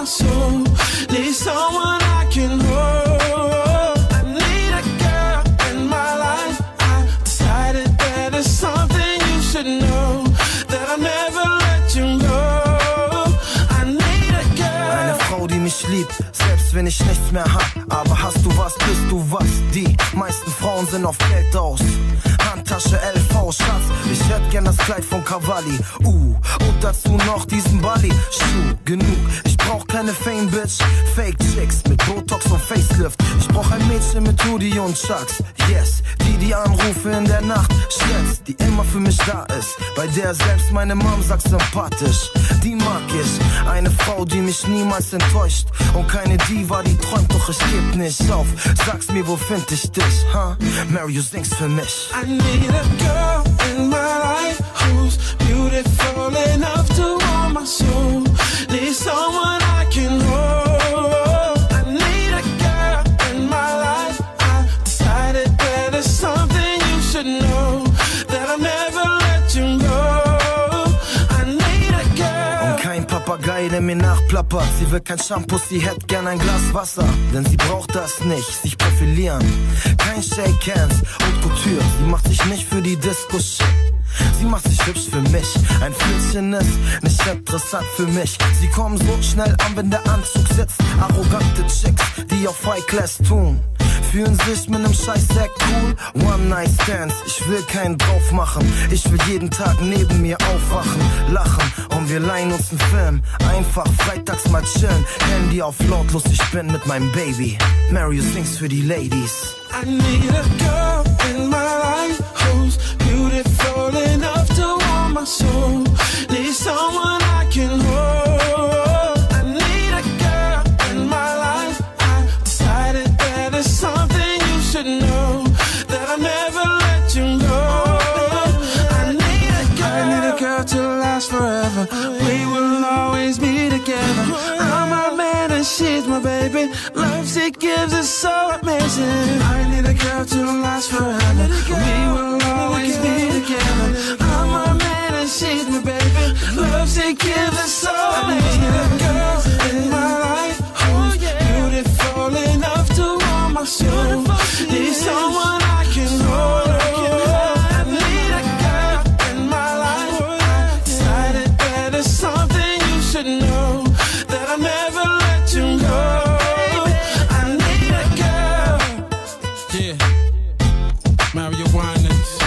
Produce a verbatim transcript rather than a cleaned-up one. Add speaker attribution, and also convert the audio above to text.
Speaker 1: my soul. Need someone I can hold. I need a girl in my life. I decided that it's something you should know, that I'll never let you go. I need a girl.
Speaker 2: Eine Frau, die mich liebt, selbst wenn ich nichts mehr hab. Aber hast du was, bist du was. Die meisten Frauen sind auf Geld aus. Handtasche L V, Schatz, ich hätt gern das Kleid von Cavalli. Uh, und dazu noch diesen Bali. Schuh, genug, ich brauch keine Fame, Bitch. Fake Chicks mit Botox und Facelift. Ich brauch ein Mädchen mit Hoodie und Chucks. Yes, die, die Anrufe in der Nacht schätzt, die immer für mich da ist, bei der selbst meine Mom sagt sympathisch. Die mag ich, eine Frau, die mich niemals enttäuscht. Und keine Diva, die träumt, doch ich geb nicht auf. Sag's mir, wo find ich dich, huh? Mary, du singst für mich.
Speaker 1: I need a girl in my life who's beautiful enough to warm my soul. Need someone I can hold. I need a girl in my life. I decided that it's something you should know, that I'll never let you go. I need a girl.
Speaker 2: Und kein Papagei, der mir nachplappert. Sie will kein Shampoo, sie hätt gern ein Glas Wasser. Denn sie braucht das nicht, sich profilieren. Kein Shake Hands und Couture. Sie macht sich nicht für die Disco shit. Sie macht sich hübsch für mich. Ein Flittchen ist nicht interessant für mich. Sie kommen so schnell an, wenn der Anzug sitzt. Arrogante Chicks, die auf High Class tun, fühlen sich mit nem Scheißsack cool. One Night Stands, ich will keinen drauf machen. Ich will jeden Tag neben mir aufwachen, lachen und wir leihen uns einen Film. Einfach freitags mal chillen, Handy auf lautlos, ich bin mit meinem Baby. Mary, du singst für die Ladies.
Speaker 1: I need a girl in my life who's beautiful enough to warm my soul. Need someone I can hold. I need a girl in my life. I decided that it's something you should know, that I'll never let you go. I need a girl. I need a girl to last forever. We will always be together. I'm her man and she's my baby. Love she gives is so amazing. I need a girl to last forever. We will always be together. I'm her man and she's my baby. Love she gives is so amazing. I need a girl in my life who's beautiful enough to warm my soul. Need someone I can hold. I need a girl in my life. I decided that it's something you should know, that I'll never let you go. I need a girl.
Speaker 3: Yeah, Mario Winans.